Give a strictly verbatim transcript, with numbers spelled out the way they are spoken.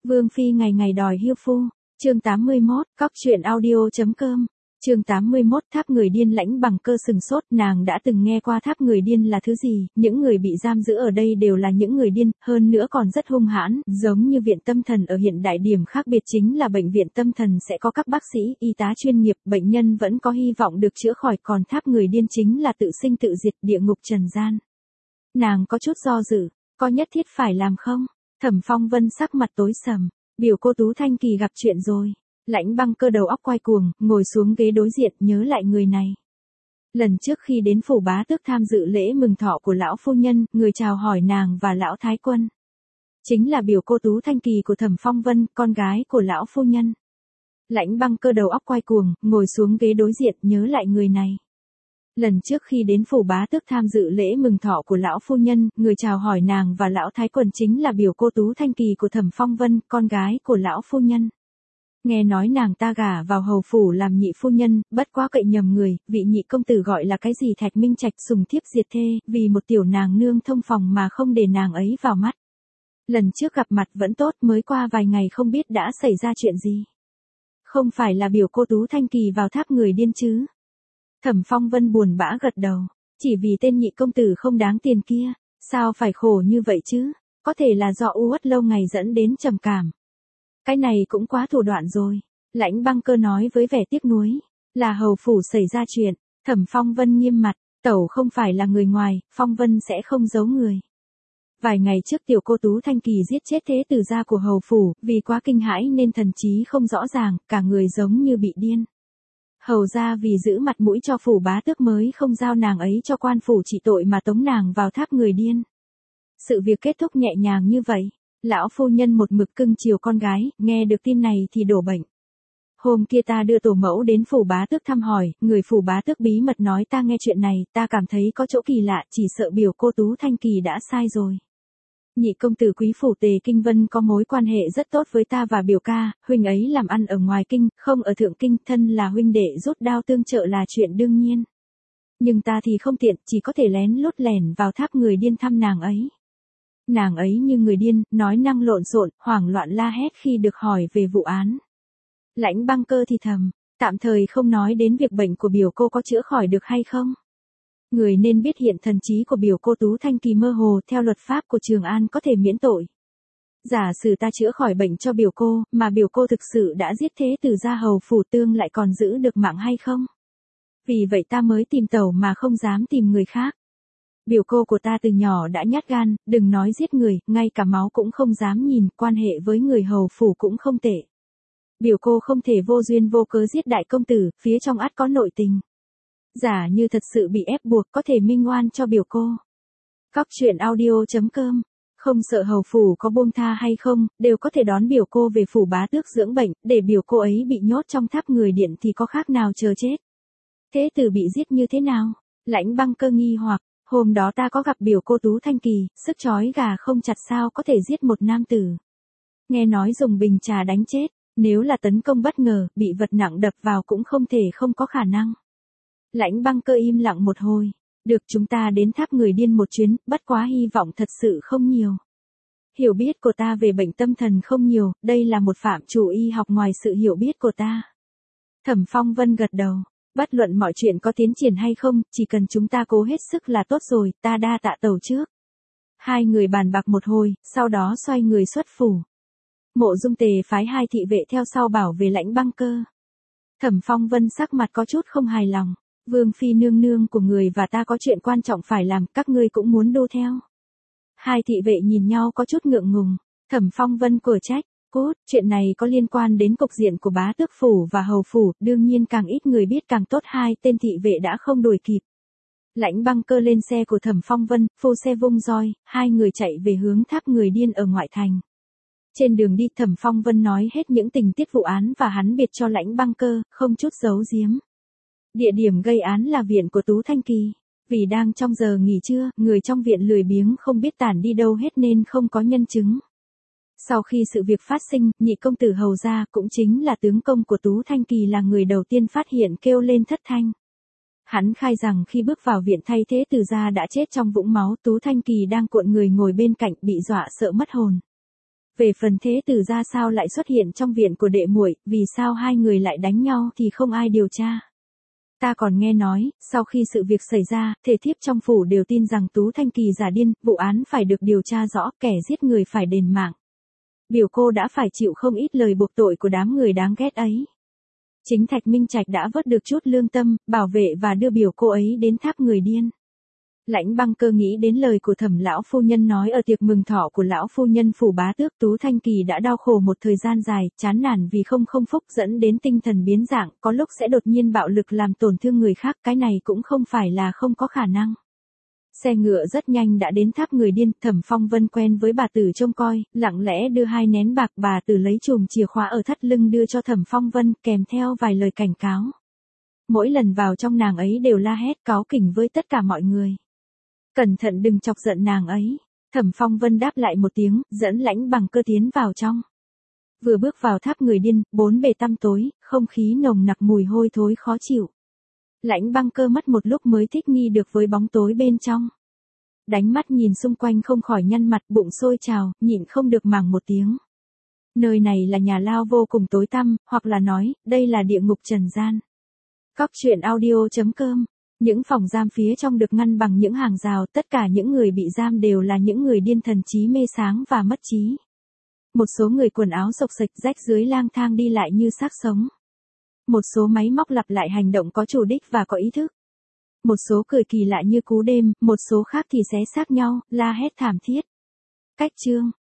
Vương phi ngày ngày đòi hiêu phu. Chương tám mươi mốt, cóc truyện audio.com. Chương tám mươi mốt, tháp người điên. Lãnh Bằng Cơ sừng sốt, nàng đã từng nghe qua tháp người điên là thứ gì, những người bị giam giữ ở đây đều là những người điên, hơn nữa còn rất hung hãn, giống như viện tâm thần ở hiện đại. Điểm khác biệt chính là bệnh viện tâm thần sẽ có các bác sĩ, y tá chuyên nghiệp, bệnh nhân vẫn có hy vọng được chữa khỏi, còn tháp người điên chính là tự sinh tự diệt, địa ngục trần gian. Nàng có chút do dự, có nhất thiết phải làm không? Thẩm Phong Vân sắc mặt tối sầm, biểu cô Tú Thanh Kỳ gặp chuyện rồi. Lãnh Băng Cơ đầu óc quay cuồng, ngồi xuống ghế đối diện, nhớ lại người này. Lần trước khi đến phủ bá tước tham dự lễ mừng thọ của lão phu nhân, người chào hỏi nàng và lão thái quân chính là biểu cô Tú Thanh Kỳ của Thẩm Phong Vân, con gái của lão phu nhân. Lãnh Băng Cơ đầu óc quay cuồng, ngồi xuống ghế đối diện, nhớ lại người này. Lần trước khi đến phủ bá tước tham dự lễ mừng thọ của lão phu nhân, người chào hỏi nàng và lão thái quân chính là biểu cô Tú Thanh Kỳ của Thẩm Phong Vân, con gái của lão phu nhân. Nghe nói nàng ta gả vào hầu phủ làm nhị phu nhân, bất quá cậy nhầm người, vị nhị công tử gọi là cái gì Thạch Minh Trạch sùng thiếp diệt thê, vì một tiểu nàng nương thông phòng mà không để nàng ấy vào mắt. Lần trước gặp mặt vẫn tốt, mới qua vài ngày không biết đã xảy ra chuyện gì. Không phải là biểu cô Tú Thanh Kỳ vào tháp người điên chứ? Thẩm Phong Vân buồn bã gật đầu, chỉ vì tên nhị công tử không đáng tiền kia, sao phải khổ như vậy chứ? Có thể là do u uất lâu ngày dẫn đến trầm cảm. Cái này cũng quá thủ đoạn rồi. Lãnh Băng Cơ nói với vẻ tiếc nuối. Là hầu phủ xảy ra chuyện. Thẩm Phong Vân nghiêm mặt. Tẩu không phải là người ngoài, Phong Vân sẽ không giấu người. Vài ngày trước tiểu cô Tú Thanh Kỳ giết chết thế tử gia của hầu phủ, vì quá kinh hãi nên thần trí không rõ ràng, cả người giống như bị điên. Hầu gia vì giữ mặt mũi cho phủ bá tước mới không giao nàng ấy cho quan phủ trị tội mà tống nàng vào tháp người điên. Sự việc kết thúc nhẹ nhàng như vậy. Lão phu nhân một mực cưng chiều con gái, nghe được tin này thì đổ bệnh. Hôm kia ta đưa tổ mẫu đến phủ bá tước thăm hỏi, người phủ bá tước bí mật nói ta nghe chuyện này, ta cảm thấy có chỗ kỳ lạ, chỉ sợ biểu cô Tú Thanh Kỳ đã sai rồi. Nhị công tử quý phủ Tề Kinh Vân có mối quan hệ rất tốt với ta và biểu ca, huynh ấy làm ăn ở ngoài kinh, không ở thượng kinh, thân là huynh đệ rút đao tương trợ là chuyện đương nhiên. Nhưng ta thì không tiện, chỉ có thể lén lút lẻn vào tháp người điên thăm nàng ấy. Nàng ấy như người điên, nói năng lộn xộn, hoảng loạn la hét khi được hỏi về vụ án. Lãnh Băng Cơ thì thầm, tạm thời không nói đến việc bệnh của biểu cô có chữa khỏi được hay không. Người nên biết hiện thần trí của biểu cô Tú Thanh Kỳ mơ hồ, theo luật pháp của Trường An có thể miễn tội. Giả sử ta chữa khỏi bệnh cho biểu cô, mà biểu cô thực sự đã giết thế tử gia hầu phủ tương lại còn giữ được mạng hay không? Vì vậy ta mới tìm tẩu mà không dám tìm người khác. Biểu cô của ta từ nhỏ đã nhát gan, đừng nói giết người, ngay cả máu cũng không dám nhìn, quan hệ với người hầu phủ cũng không tệ. Biểu cô không thể vô duyên vô cớ giết đại công tử, phía trong ắt có nội tình. Giả như thật sự bị ép buộc có thể minh oan cho biểu cô. Cóc truyện audio.com. Không sợ hầu phủ có buông tha hay không, đều có thể đón biểu cô về phủ bá tước dưỡng bệnh, để biểu cô ấy bị nhốt trong tháp người điện thì có khác nào chờ chết. Thế tử bị giết như thế nào? Lãnh Băng Cơ nghi hoặc. Hôm đó ta có gặp biểu cô Tú Thanh Kỳ, sức trói gà không chặt sao có thể giết một nam tử. Nghe nói dùng bình trà đánh chết, nếu là tấn công bất ngờ, bị vật nặng đập vào cũng không thể không có khả năng. Lãnh Băng Cơ im lặng một hồi, được chúng ta đến tháp người điên một chuyến, bất quá hy vọng thật sự không nhiều. Hiểu biết của ta về bệnh tâm thần không nhiều, đây là một phạm trù y học ngoài sự hiểu biết của ta. Thẩm Phong Vân gật đầu. Bất luận mọi chuyện có tiến triển hay không, chỉ cần chúng ta cố hết sức là tốt rồi, ta đa tạ tẩu trước. Hai người bàn bạc một hồi, sau đó xoay người xuất phủ. Mộ Dung Tề phái hai thị vệ theo sau bảo vệ Lãnh Băng Cơ. Thẩm Phong Vân sắc mặt có chút không hài lòng. Vương phi nương nương của người và ta có chuyện quan trọng phải làm, các ngươi cũng muốn đô theo. Hai thị vệ nhìn nhau có chút ngượng ngùng. Thẩm Phong Vân cửa trách. Cốt, chuyện này có liên quan đến cục diện của bá tước phủ và hầu phủ, đương nhiên càng ít người biết càng tốt. Hai tên thị vệ đã không đuổi kịp. Lãnh Băng Cơ lên xe của Thẩm Phong Vân, phô xe vung roi, hai người chạy về hướng tháp người điên ở ngoại thành. Trên đường đi Thẩm Phong Vân nói hết những tình tiết vụ án và hắn biệt cho Lãnh Băng Cơ, không chút giấu giếm. Địa điểm gây án là viện của Tú Thanh Kỳ. Vì đang trong giờ nghỉ trưa, người trong viện lười biếng không biết tản đi đâu hết nên không có nhân chứng. Sau khi sự việc phát sinh, nhị công tử hầu gia cũng chính là tướng công của Tú Thanh Kỳ là người đầu tiên phát hiện kêu lên thất thanh. Hắn khai rằng khi bước vào viện thay thế tử gia đã chết trong vũng máu, Tú Thanh Kỳ đang cuộn người ngồi bên cạnh bị dọa sợ mất hồn. Về phần thế tử ra sao lại xuất hiện trong viện của đệ muội, vì sao hai người lại đánh nhau thì không ai điều tra. Ta còn nghe nói, sau khi sự việc xảy ra, thể thiếp trong phủ đều tin rằng Tú Thanh Kỳ giả điên, vụ án phải được điều tra rõ, kẻ giết người phải đền mạng. Biểu cô đã phải chịu không ít lời buộc tội của đám người đáng ghét ấy. Chính Thạch Minh Trạch đã vớt được chút lương tâm, bảo vệ và đưa biểu cô ấy đến tháp người điên. Lãnh Băng Cơ nghĩ đến lời của Thẩm lão phu nhân nói ở tiệc mừng thọ của lão phu nhân phủ bá tước. Tú Thanh Kỳ đã đau khổ một thời gian dài, chán nản vì không không phúc dẫn đến tinh thần biến dạng, có lúc sẽ đột nhiên bạo lực làm tổn thương người khác, cái này cũng không phải là không có khả năng. Xe ngựa rất nhanh đã đến tháp người điên, Thẩm Phong Vân quen với bà Tử trông coi, lặng lẽ đưa hai nén bạc, bà Tử lấy chùm chìa khóa ở thắt lưng đưa cho Thẩm Phong Vân, kèm theo vài lời cảnh cáo. Mỗi lần vào trong nàng ấy đều la hét cáu kỉnh với tất cả mọi người. Cẩn thận đừng chọc giận nàng ấy. Thẩm Phong Vân đáp lại một tiếng, dẫn Lãnh Bằng Cơ tiến vào trong. Vừa bước vào tháp người điên, bốn bề tăm tối, không khí nồng nặc mùi hôi thối khó chịu. Lãnh Băng Cơ mất một lúc mới thích nghi được với bóng tối bên trong. Đánh mắt nhìn xung quanh không khỏi nhăn mặt, bụng sôi trào, nhịn không được màng một tiếng. Nơi này là nhà lao vô cùng tối tăm, hoặc là nói, đây là địa ngục trần gian. Cóc truyện audio chấm com. Những phòng giam phía trong được ngăn bằng những hàng rào, tất cả những người bị giam đều là những người điên thần trí mê sáng và mất trí. Một số người quần áo xộc xệch rách rưới lang thang đi lại như xác sống. Một số máy móc lặp lại hành động có chủ đích và có ý thức. Một số cười kỳ lạ như cú đêm, một số khác thì xé xác nhau, la hét thảm thiết. Cách chương